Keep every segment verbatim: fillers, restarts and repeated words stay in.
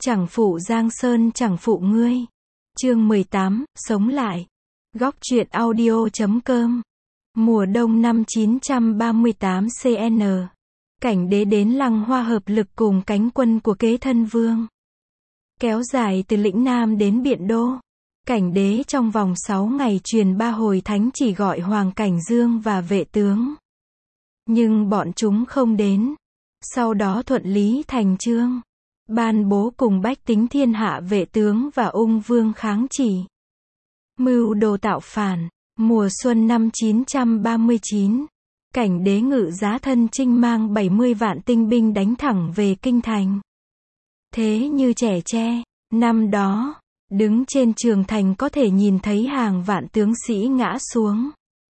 Chẳng phụ Giang Sơn chẳng phụ ngươi. Chương mười tám, sống lại. Góc truyện audio chấm com. Mùa đông năm chín trăm ba mươi tám C N. Cảnh đế đến Lăng Hoa hợp lực cùng cánh quân của Kế Thân Vương. Kéo dài từ lĩnh Nam đến Biện Đô. Cảnh đế trong vòng sáu ngày truyền ba hồi thánh chỉ gọi Hoàng Cảnh Dương và vệ tướng. Nhưng bọn chúng không đến. Sau đó thuận lý thành chương. Ban bố cùng bách tính thiên hạ vệ tướng và ung vương kháng chỉ. Mưu đồ tạo phản. Mùa xuân năm chín trăm ba mươi chín. Cảnh đế ngự giá thân chinh mang bảy mươi vạn tinh binh đánh thẳng về kinh thành. Thế như trẻ tre, năm đó, đứng trên trường thành có thể nhìn thấy hàng vạn tướng sĩ ngã xuống.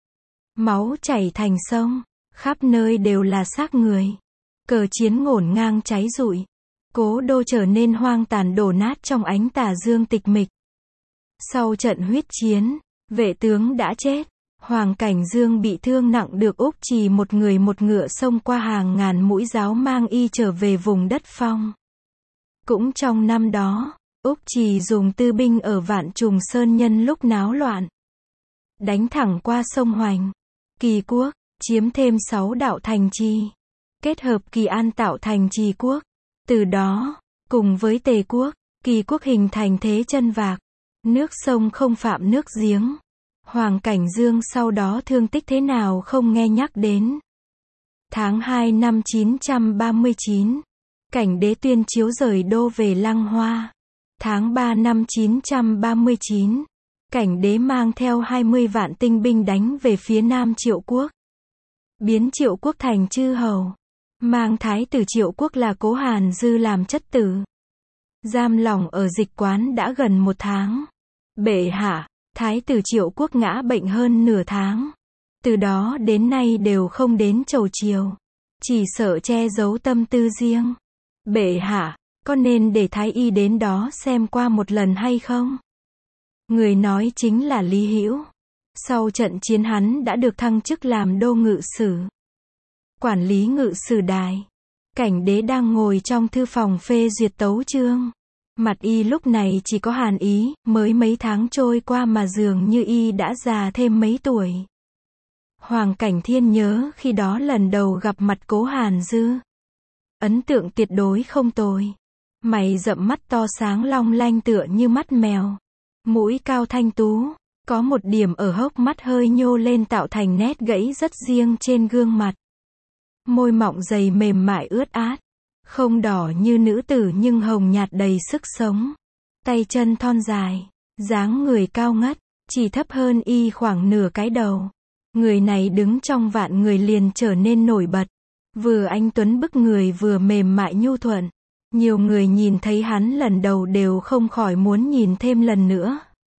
Máu chảy thành sông, khắp nơi đều là xác người. Cờ chiến ngổn ngang cháy rụi. Cố đô trở nên hoang tàn đổ nát trong ánh tà dương tịch mịch. Sau trận huyết chiến, vệ tướng đã chết. Hoàng Cảnh Dương bị thương nặng được Úc Trì một người một ngựa xông qua hàng ngàn mũi giáo mang y trở về vùng đất Phong. Cũng trong năm đó, Úc Trì dùng tư binh ở Vạn Trùng Sơn nhân lúc náo loạn. Đánh thẳng qua sông Hoành, Kỳ Quốc, chiếm thêm sáu đạo thành trì. Kết hợp Kỳ An tạo thành Trì Quốc. Từ đó, cùng với Tề Quốc, Kỳ Quốc hình thành thế chân vạc. Nước sông không phạm nước giếng. Hoàng Cảnh Dương sau đó thương tích thế nào không nghe nhắc đến. Tháng hai năm chín trăm ba mươi chín, cảnh đế tuyên chiếu rời đô về Lăng Hoa. Tháng ba năm chín trăm ba mươi chín, cảnh đế mang theo hai mươi vạn tinh binh đánh về phía nam Triệu Quốc. Biến Triệu Quốc thành chư hầu. Mang thái tử Triệu Quốc là Cố Hàn Dư làm chất tử. Giam lỏng ở dịch quán đã gần một tháng. Bệ hạ, thái tử Triệu Quốc ngã bệnh hơn nửa tháng. Từ đó đến nay đều không đến chầu chiều. Chỉ sợ che giấu tâm tư riêng. Bệ hạ, có nên để thái y đến đó xem qua một lần hay không? Người nói chính là Lý Hữu. Sau trận chiến hắn đã được thăng chức làm đô ngự sử. Quản lý ngự sử đài. Cảnh đế đang ngồi trong thư phòng phê duyệt tấu chương. Mặt y lúc này chỉ có hàn ý, mới mấy tháng trôi qua mà dường như y đã già thêm mấy tuổi. Hoàng Cảnh Thiên nhớ khi đó lần đầu gặp mặt Cố Hàn Dư. Ấn tượng tuyệt đối không tồi. Mày rậm mắt to sáng long lanh tựa như mắt mèo. Mũi cao thanh tú, có một điểm ở hốc mắt hơi nhô lên tạo thành nét gãy rất riêng trên gương mặt. Môi mọng dày mềm mại ướt át. Không đỏ như nữ tử nhưng hồng nhạt đầy sức sống. Tay chân thon dài, dáng người cao ngất, chỉ thấp hơn y khoảng nửa cái đầu. Người này đứng trong vạn người liền trở nên nổi bật. Vừa anh tuấn bức người vừa mềm mại nhu thuận. Nhiều người nhìn thấy hắn lần đầu đều không khỏi muốn nhìn thêm lần nữa.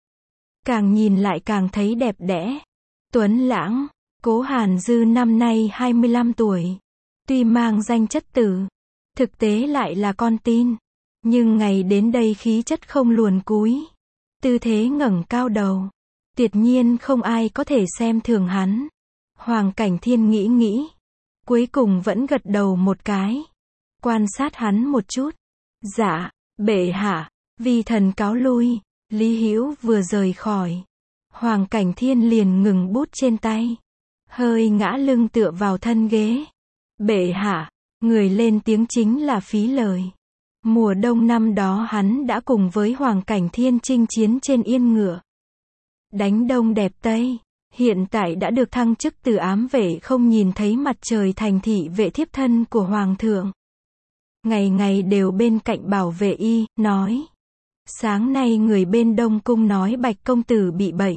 Càng nhìn lại càng thấy đẹp đẽ. Tuấn lãng, Cố Hàn Dư năm nay hai mươi lăm tuổi. Tuy mang danh chất tử, thực tế lại là con tin. Nhưng ngày đến đây khí chất không luồn cúi. Tư thế ngẩng cao đầu. Tuyệt nhiên không ai có thể xem thường hắn. Hoàng Cảnh Thiên nghĩ nghĩ. Cuối cùng vẫn gật đầu một cái. Quan sát hắn một chút. Dạ, bệ hạ, vi thần cáo lui. Lý Hữu vừa rời khỏi. Hoàng Cảnh Thiên liền ngừng bút trên tay. Hơi ngã lưng tựa vào thân ghế. Bệ hạ, người lên tiếng chính là Phí Lời. Mùa đông năm đó hắn đã cùng với Hoàng Cảnh Thiên chinh chiến trên yên ngựa. Đánh đông đẹp Tây. Hiện tại đã được thăng chức từ ám vệ không nhìn thấy mặt trời thành thị vệ thiếp thân của Hoàng thượng. Ngày ngày đều bên cạnh bảo vệ y, nói. Sáng nay người bên Đông Cung nói Bạch công tử bị bệnh.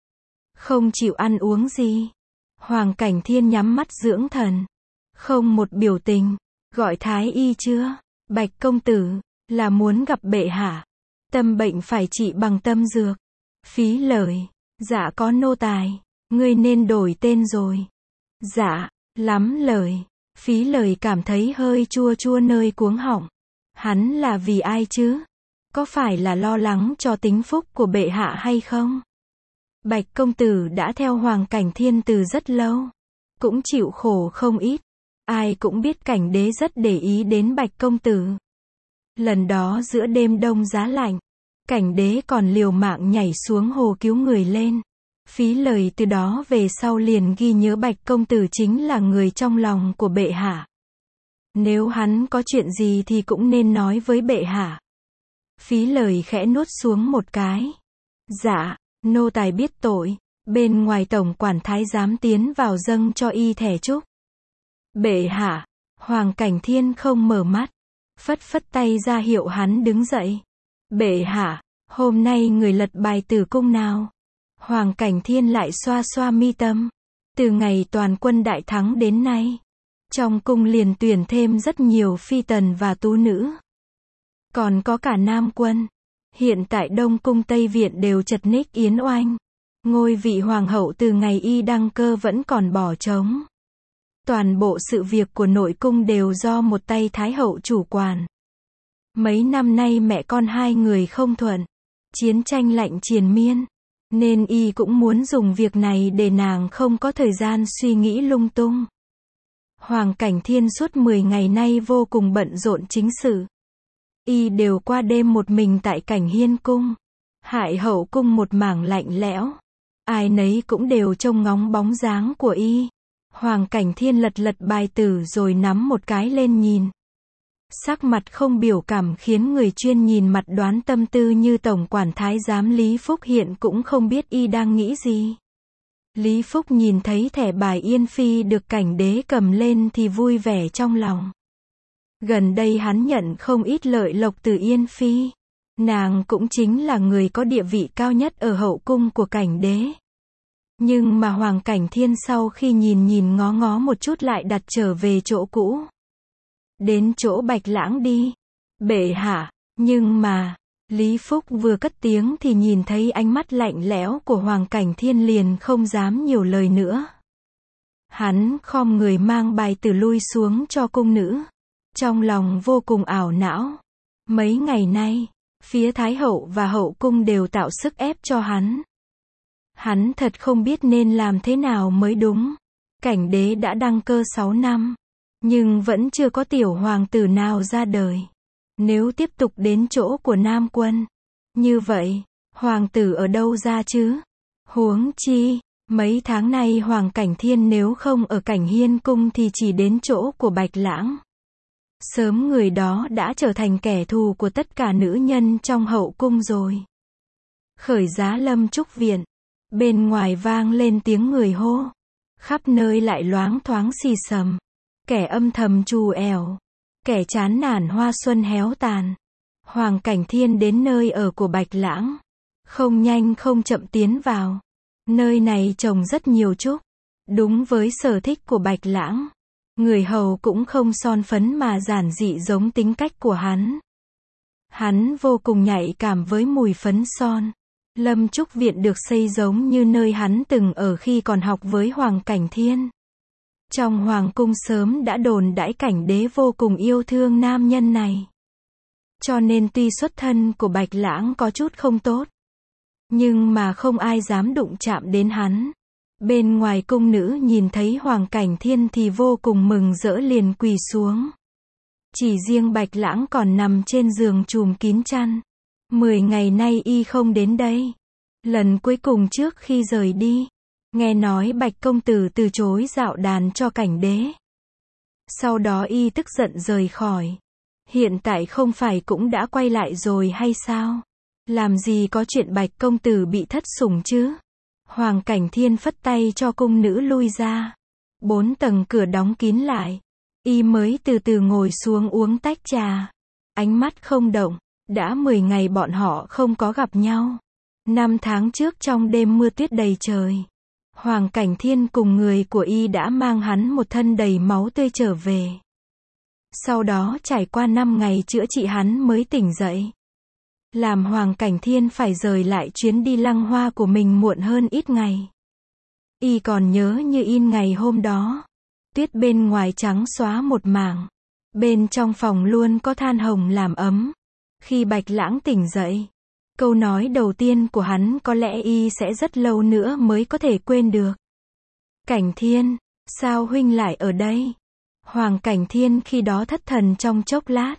Không chịu ăn uống gì. Hoàng Cảnh Thiên nhắm mắt dưỡng thần. Không một biểu tình. Gọi thái y chưa? Bạch công tử, là muốn gặp bệ hạ. Tâm bệnh phải trị bằng tâm dược. Phí Lời. Dạ có nô tài. Ngươi nên đổi tên rồi. Dạ, lắm lời. Phí Lời cảm thấy hơi chua chua nơi cuống họng. Hắn là vì ai chứ? Có phải là lo lắng cho tính phúc của bệ hạ hay không? Bạch công tử đã theo Hoàng Cảnh Thiên từ rất lâu. Cũng chịu khổ không ít. Ai cũng biết cảnh đế rất để ý đến Bạch công tử. Lần đó giữa đêm đông giá lạnh, cảnh đế còn liều mạng nhảy xuống hồ cứu người lên. Phí lời từ đó về sau liền ghi nhớ Bạch công tử chính là người trong lòng của bệ hạ. Nếu hắn có chuyện gì thì cũng nên nói với bệ hạ. Phí lời khẽ nuốt xuống một cái. Dạ, nô tài biết tội. Bên ngoài tổng quản thái giám tiến vào dâng cho y thẻ chúc. Bệ hạ, Hoàng Cảnh Thiên không mở mắt, phất phất tay ra hiệu hắn đứng dậy. Bệ hạ, hôm nay người lật bài tử cung nào? Hoàng Cảnh Thiên lại xoa xoa mi tâm. Từ ngày toàn quân đại thắng đến nay, trong cung liền tuyển thêm rất nhiều phi tần và tú nữ. Còn có cả nam quân. Hiện tại Đông Cung Tây Viện đều chật ních yến oanh. Ngôi vị hoàng hậu từ ngày y đăng cơ vẫn còn bỏ trống. Toàn bộ sự việc của nội cung đều do một tay thái hậu chủ quản. Mấy năm nay mẹ con hai người không thuận, chiến tranh lạnh triền miên, nên y cũng muốn dùng việc này để nàng không có thời gian suy nghĩ lung tung. Hoàng Cảnh Thiên suốt mười ngày nay vô cùng bận rộn chính sự. Y đều qua đêm một mình tại Cảnh Hiên cung. Hải hậu cung một mảng lạnh lẽo. Ai nấy cũng đều trông ngóng bóng dáng của y. Hoàng Cảnh Thiên lật lật bài tử rồi nắm một cái lên nhìn. Sắc mặt không biểu cảm khiến người chuyên nhìn mặt đoán tâm tư như tổng quản thái giám Lý Phúc hiện cũng không biết y đang nghĩ gì. Lý Phúc nhìn thấy thẻ bài Yên Phi được cảnh đế cầm lên thì vui vẻ trong lòng. Gần đây hắn nhận không ít lợi lộc từ Yên Phi. Nàng cũng chính là người có địa vị cao nhất ở hậu cung của cảnh đế. Nhưng mà Hoàng Cảnh Thiên sau khi nhìn nhìn ngó ngó một chút lại đặt trở về chỗ cũ. Đến chỗ Bạch Lãng đi. Bệ hạ, nhưng mà, Lý Phúc vừa cất tiếng thì nhìn thấy ánh mắt lạnh lẽo của Hoàng Cảnh Thiên liền không dám nhiều lời nữa. Hắn khom người mang bài tử lui xuống cho cung nữ. Trong lòng vô cùng ảo não. Mấy ngày nay, phía Thái hậu và hậu cung đều tạo sức ép cho hắn. Hắn thật không biết nên làm thế nào mới đúng. Cảnh đế đã đăng cơ sáu năm, nhưng vẫn chưa có tiểu hoàng tử nào ra đời. Nếu tiếp tục đến chỗ của Nam quân, như vậy, hoàng tử ở đâu ra chứ? Huống chi, mấy tháng nay Hoàng Cảnh Thiên nếu không ở Cảnh Hiên cung thì chỉ đến chỗ của Bạch Lãng. Sớm người đó đã trở thành kẻ thù của tất cả nữ nhân trong hậu cung rồi. Khởi giá Lâm Trúc viện, bên ngoài vang lên tiếng người hô. Khắp nơi lại loáng thoáng xì xầm. Kẻ âm thầm trù ẻo, kẻ chán nản hoa xuân héo tàn. Hoàng Cảnh Thiên đến nơi ở của Bạch Lãng. Không nhanh không chậm tiến vào. Nơi này trồng rất nhiều trúc. Đúng với sở thích của Bạch Lãng. Người hầu cũng không son phấn mà giản dị giống tính cách của hắn. Hắn vô cùng nhạy cảm với mùi phấn son. Lâm Trúc viện được xây giống như nơi hắn từng ở khi còn học với Hoàng Cảnh Thiên. Trong hoàng cung sớm đã đồn đãi cảnh đế vô cùng yêu thương nam nhân này. Cho nên tuy xuất thân của Bạch Lãng có chút không tốt, nhưng mà không ai dám đụng chạm đến hắn. Bên ngoài cung nữ nhìn thấy Hoàng Cảnh Thiên thì vô cùng mừng rỡ liền quỳ xuống. Chỉ riêng Bạch Lãng còn nằm trên giường trùm kín chăn. Mười ngày nay y không đến đây. Lần cuối cùng trước khi rời đi, nghe nói Bạch công tử từ chối dạo đàn cho cảnh đế. Sau đó y tức giận rời khỏi. Hiện tại không phải cũng đã quay lại rồi hay sao? Làm gì có chuyện Bạch công tử bị thất sủng chứ? Hoàng Cảnh Thiên phất tay cho cung nữ lui ra. Bốn tầng cửa đóng kín lại. Y mới từ từ ngồi xuống uống tách trà. Ánh mắt không động. Đã mười ngày bọn họ không có gặp nhau. Năm tháng trước trong đêm mưa tuyết đầy trời, Hoàng Cảnh Thiên cùng người của y đã mang hắn một thân đầy máu tươi trở về. Sau đó trải qua năm ngày chữa trị hắn mới tỉnh dậy. Làm Hoàng Cảnh Thiên phải rời lại chuyến đi Lăng Hoa của mình muộn hơn ít ngày. Y còn nhớ như in ngày hôm đó. Tuyết bên ngoài trắng xóa một mảng. Bên trong phòng luôn có than hồng làm ấm. Khi Bạch Lãng tỉnh dậy, câu nói đầu tiên của hắn có lẽ y sẽ rất lâu nữa mới có thể quên được. Cảnh Thiên, sao huynh lại ở đây? Hoàng Cảnh Thiên khi đó thất thần trong chốc lát.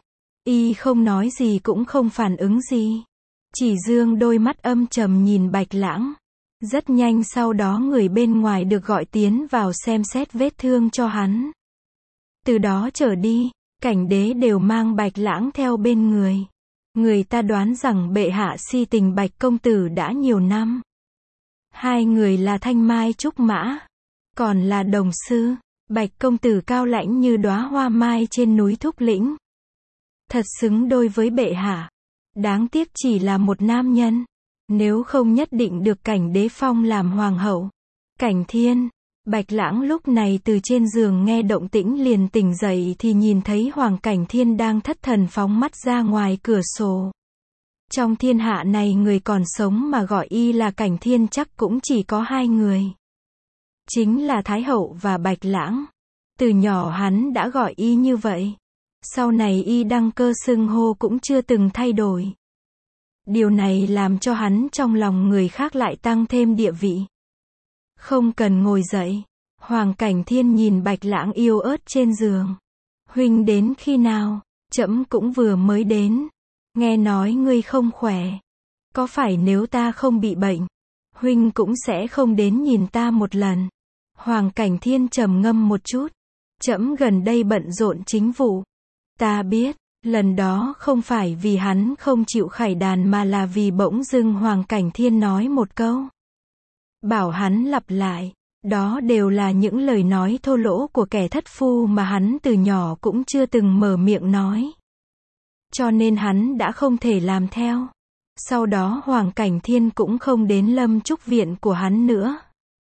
Y không nói gì cũng không phản ứng gì. Chỉ dương đôi mắt âm trầm nhìn Bạch Lãng. Rất nhanh sau đó người bên ngoài được gọi tiến vào xem xét vết thương cho hắn. Từ đó trở đi, cảnh đế đều mang Bạch Lãng theo bên người. Người ta đoán rằng bệ hạ si tình Bạch công tử đã nhiều năm. Hai người là thanh mai trúc mã, còn là đồng sư. Bạch công tử cao lãnh như đóa hoa mai trên núi Thúc Lĩnh. Thật xứng đôi với bệ hạ. Đáng tiếc chỉ là một nam nhân. Nếu không nhất định được cảnh đế phong làm hoàng hậu. Cảnh Thiên. Bạch Lãng lúc này từ trên giường nghe động tĩnh liền tỉnh dậy thì nhìn thấy Hoàng Cảnh Thiên đang thất thần phóng mắt ra ngoài cửa sổ. Trong thiên hạ này người còn sống mà gọi y là Cảnh Thiên chắc cũng chỉ có hai người. Chính là Thái Hậu và Bạch Lãng. Từ nhỏ hắn đã gọi y như vậy. Sau này y đăng cơ xưng hô cũng chưa từng thay đổi. Điều này làm cho hắn trong lòng người khác lại tăng thêm địa vị. Không cần ngồi dậy. Hoàng Cảnh Thiên nhìn Bạch Lãng yếu ớt trên giường. Huynh đến khi nào? Trẫm cũng vừa mới đến. Nghe nói ngươi không khỏe. Có phải nếu ta không bị bệnh, huynh cũng sẽ không đến nhìn ta một lần? Hoàng Cảnh Thiên trầm ngâm một chút. Trẫm gần đây bận rộn chính vụ. Ta biết, lần đó không phải vì hắn không chịu khải đàn mà là vì bỗng dưng Hoàng Cảnh Thiên nói một câu. Bảo hắn lặp lại. Đó đều là những lời nói thô lỗ của kẻ thất phu mà hắn từ nhỏ cũng chưa từng mở miệng nói. Cho nên hắn đã không thể làm theo. Sau đó Hoàng Cảnh Thiên cũng không đến Lâm Trúc viện của hắn nữa.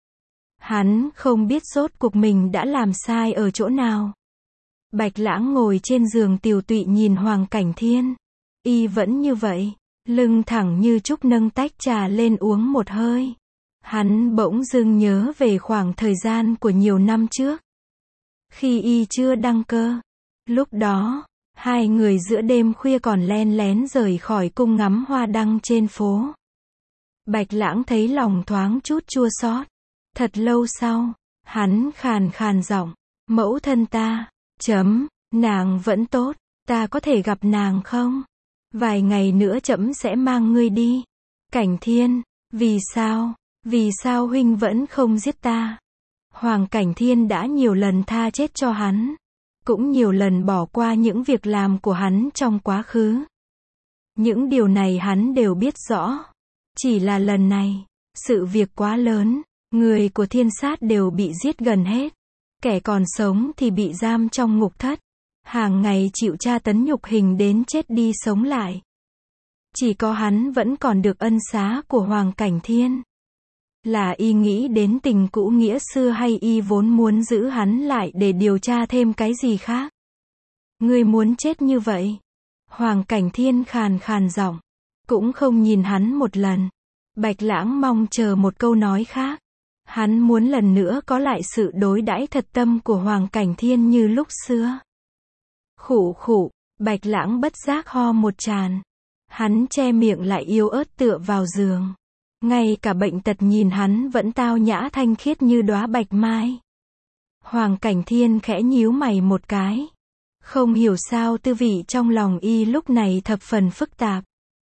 Hắn không biết rốt cuộc mình đã làm sai ở chỗ nào. Bạch Lãng ngồi trên giường tiều tụy nhìn Hoàng Cảnh Thiên. Y vẫn như vậy, lưng thẳng như trúc nâng tách trà lên uống một hơi. Hắn bỗng dưng nhớ về khoảng thời gian của nhiều năm trước. Khi y chưa đăng cơ. Lúc đó, hai người giữa đêm khuya còn len lén rời khỏi cung ngắm hoa đăng trên phố. Bạch Lãng thấy lòng thoáng chút chua xót. Thật lâu sau, hắn khàn khàn giọng, mẫu thân ta, chấm, nàng vẫn tốt, ta có thể gặp nàng không? Vài ngày nữa trẫm sẽ mang ngươi đi. Cảnh Thiên, vì sao, vì sao huynh vẫn không giết ta? Hoàng Cảnh Thiên đã nhiều lần tha chết cho hắn, cũng nhiều lần bỏ qua những việc làm của hắn trong quá khứ. Những điều này hắn đều biết rõ. Chỉ là lần này, sự việc quá lớn, người của Thiên Sát đều bị giết gần hết. Kẻ còn sống thì bị giam trong ngục thất. Hàng ngày chịu tra tấn nhục hình đến chết đi sống lại. Chỉ có hắn vẫn còn được ân xá của Hoàng Cảnh Thiên. Là y nghĩ đến tình cũ nghĩa xưa hay y vốn muốn giữ hắn lại để điều tra thêm cái gì khác? Ngươi muốn chết như vậy? Hoàng Cảnh Thiên khàn khàn giọng, cũng không nhìn hắn một lần. Bạch Lãng mong chờ một câu nói khác. Hắn muốn lần nữa có lại sự đối đãi thật tâm của Hoàng Cảnh Thiên như lúc xưa. Khụ khụ, Bạch Lãng bất giác ho một tràn. Hắn che miệng lại yếu ớt tựa vào giường. Ngay cả bệnh tật nhìn hắn vẫn tao nhã thanh khiết như đóa bạch mai. Hoàng Cảnh Thiên khẽ nhíu mày một cái. Không hiểu sao tư vị trong lòng y lúc này thập phần phức tạp.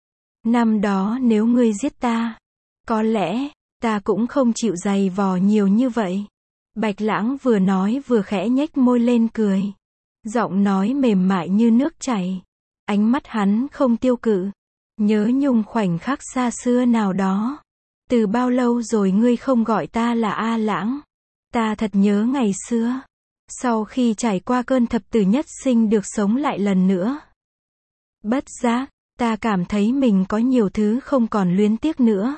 Năm đó nếu ngươi giết ta, có lẽ, ta cũng không chịu dày vò nhiều như vậy. Bạch Lãng vừa nói vừa khẽ nhếch môi lên cười. Giọng nói mềm mại như nước chảy. Ánh mắt hắn không tiêu cự. Nhớ nhung khoảnh khắc xa xưa nào đó. Từ bao lâu rồi ngươi không gọi ta là A Lãng? Ta thật nhớ ngày xưa. Sau khi trải qua cơn thập tử nhất sinh được sống lại lần nữa. Bất giác, ta cảm thấy mình có nhiều thứ không còn luyến tiếc nữa.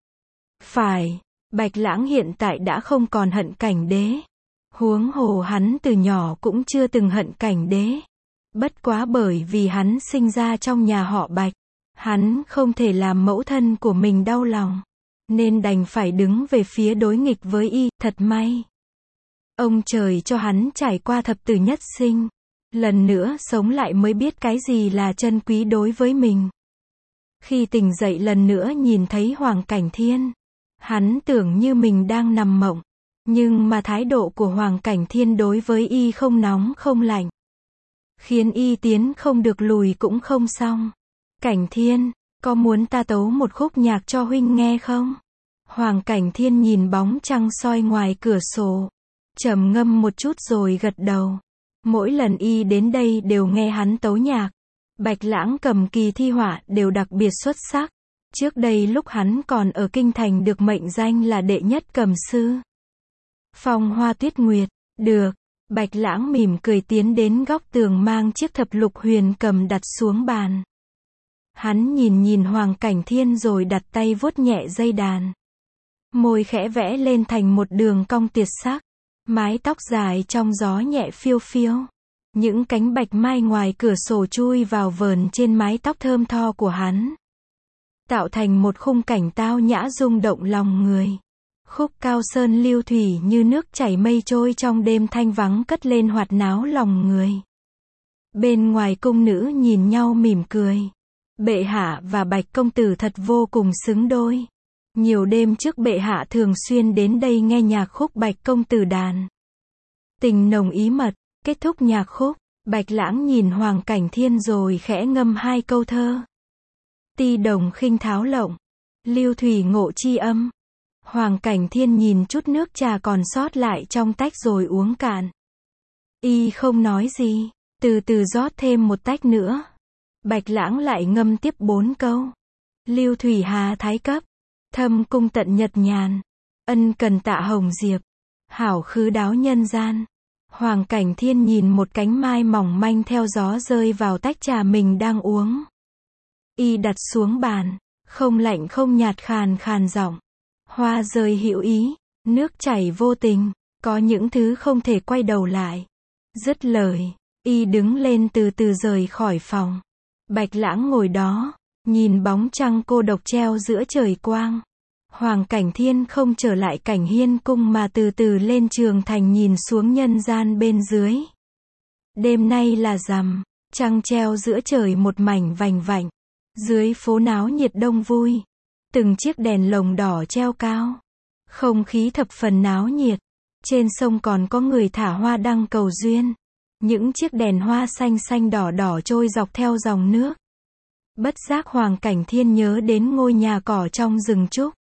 Phải, Bạch Lãng hiện tại đã không còn hận Cảnh Đế. Huống hồ hắn từ nhỏ cũng chưa từng hận Cảnh Đế. Bất quá bởi vì hắn sinh ra trong nhà họ Bạch. Hắn không thể làm mẫu thân của mình đau lòng. Nên đành phải đứng về phía đối nghịch với y. Thật may. Ông trời cho hắn trải qua thập tử nhất sinh. Lần nữa sống lại mới biết cái gì là chân quý đối với mình. Khi tỉnh dậy lần nữa nhìn thấy Hoàng Cảnh Thiên. Hắn tưởng như mình đang nằm mộng. Nhưng mà thái độ của Hoàng Cảnh Thiên đối với y không nóng không lạnh. khiến y tiến không được lùi cũng không xong. Cảnh Thiên, có muốn ta tấu một khúc nhạc cho huynh nghe không? Hoàng Cảnh Thiên nhìn bóng trăng soi ngoài cửa sổ, trầm ngâm một chút rồi gật đầu. Mỗi lần y đến đây đều nghe hắn tấu nhạc. Bạch Lãng cầm kỳ thi họa đều đặc biệt xuất sắc. Trước đây lúc hắn còn ở kinh thành được mệnh danh là đệ nhất cầm sư. Phong Hoa Tuyết Nguyệt, được. Bạch Lãng mỉm cười tiến đến góc tường mang chiếc thập lục huyền cầm đặt xuống bàn. Hắn nhìn nhìn Hoàng Cảnh Thiên rồi đặt tay vuốt nhẹ dây đàn. Môi khẽ vẽ lên thành một đường cong tuyệt sắc. Mái tóc dài trong gió nhẹ phiêu phiêu. Những cánh bạch mai ngoài cửa sổ chui vào vờn trên mái tóc thơm tho của hắn, tạo thành một khung cảnh tao nhã rung động lòng người. Khúc Cao Sơn lưu thủy như nước chảy mây trôi trong đêm thanh vắng cất lên hoạt náo lòng người. Bên ngoài cung nữ nhìn nhau mỉm cười. Bệ hạ và Bạch công tử thật vô cùng xứng đôi. Nhiều đêm trước bệ hạ thường xuyên đến đây nghe nhạc khúc Bạch công tử đàn. Tình nồng ý mật. Kết thúc nhạc khúc, Bạch Lãng nhìn Hoàng Cảnh Thiên rồi khẽ ngâm hai câu thơ. Ti đồng khinh tháo lộng, lưu thủy ngộ chi âm. Hoàng Cảnh Thiên nhìn chút nước trà còn sót lại trong tách rồi uống cạn. Y không nói gì, từ từ rót thêm một tách nữa. Bạch Lãng lại ngâm tiếp bốn câu. Lưu thủy hà thái cấp, thâm cung tận nhật nhàn, ân cần tạ hồng diệp, hảo khứ đáo nhân gian. Hoàng Cảnh Thiên nhìn một cánh mai mỏng manh theo gió rơi vào tách trà mình đang uống. Y đặt xuống bàn, không lạnh không nhạt khàn khàn giọng. Hoa rơi hữu ý, nước chảy vô tình, có những thứ không thể quay đầu lại. Dứt lời, Y đứng lên từ từ rời khỏi phòng. Bạch Lãng ngồi đó, nhìn bóng trăng cô độc treo giữa trời quang. Hoàng Cảnh Thiên không trở lại cảnh hiên cung mà từ từ lên trường thành nhìn xuống nhân gian bên dưới. Đêm nay là rằm, trăng treo giữa trời một mảnh vành vạnh. Dưới phố náo nhiệt đông vui. Từng chiếc đèn lồng đỏ treo cao. Không khí thập phần náo nhiệt. Trên sông còn có người thả hoa đăng cầu duyên. Những chiếc đèn hoa xanh xanh đỏ đỏ trôi dọc theo dòng nước. Bất giác Hoàng Cảnh Thiên nhớ đến ngôi nhà cỏ trong rừng trúc.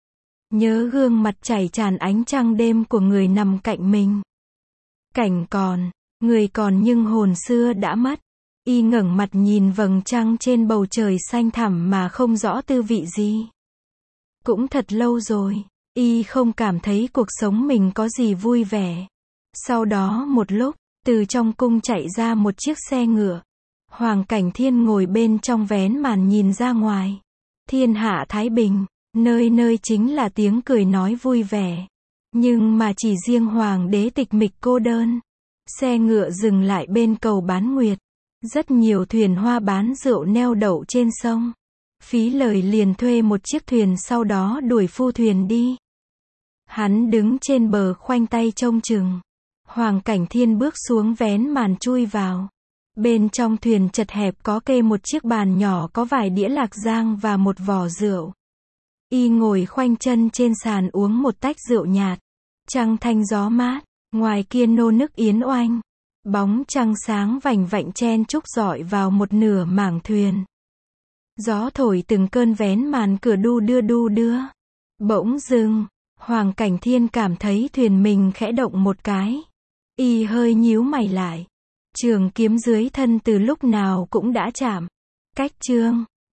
Nhớ gương mặt chảy tràn ánh trăng đêm của người nằm cạnh mình. Cảnh còn, người còn nhưng hồn xưa đã mất. Y ngẩng mặt nhìn vầng trăng trên bầu trời xanh thẳm mà không rõ tư vị gì. Cũng thật lâu rồi, Y không cảm thấy cuộc sống mình có gì vui vẻ. Sau đó một lúc, từ trong cung chạy ra một chiếc xe ngựa. Hoàng Cảnh Thiên ngồi bên trong vén màn nhìn ra ngoài. Thiên hạ thái bình, nơi nơi chính là tiếng cười nói vui vẻ. Nhưng mà chỉ riêng Hoàng đế tịch mịch cô đơn. Xe ngựa dừng lại bên cầu Bán Nguyệt. Rất nhiều thuyền hoa bán rượu neo đậu trên sông. Phí lời liền thuê một chiếc thuyền sau đó đuổi phu thuyền đi. Hắn đứng trên bờ khoanh tay trông chừng. Hoàng Cảnh Thiên bước xuống vén màn chui vào. Bên trong thuyền chật hẹp có kê một chiếc bàn nhỏ có vài đĩa lạc giang và một vò rượu. Y ngồi khoanh chân trên sàn uống một tách rượu nhạt. Trăng thanh gió mát, ngoài kia nô nức yến oanh. Bóng trăng sáng vành vạnh chen chúc rọi vào một nửa mảng thuyền. Gió thổi từng cơn vén màn cửa đu đưa đu đưa. Bỗng dưng, Hoàng Cảnh Thiên cảm thấy thuyền mình khẽ động một cái. Y hơi nhíu mày lại. Trường kiếm dưới thân từ lúc nào cũng đã chạm. Cách chương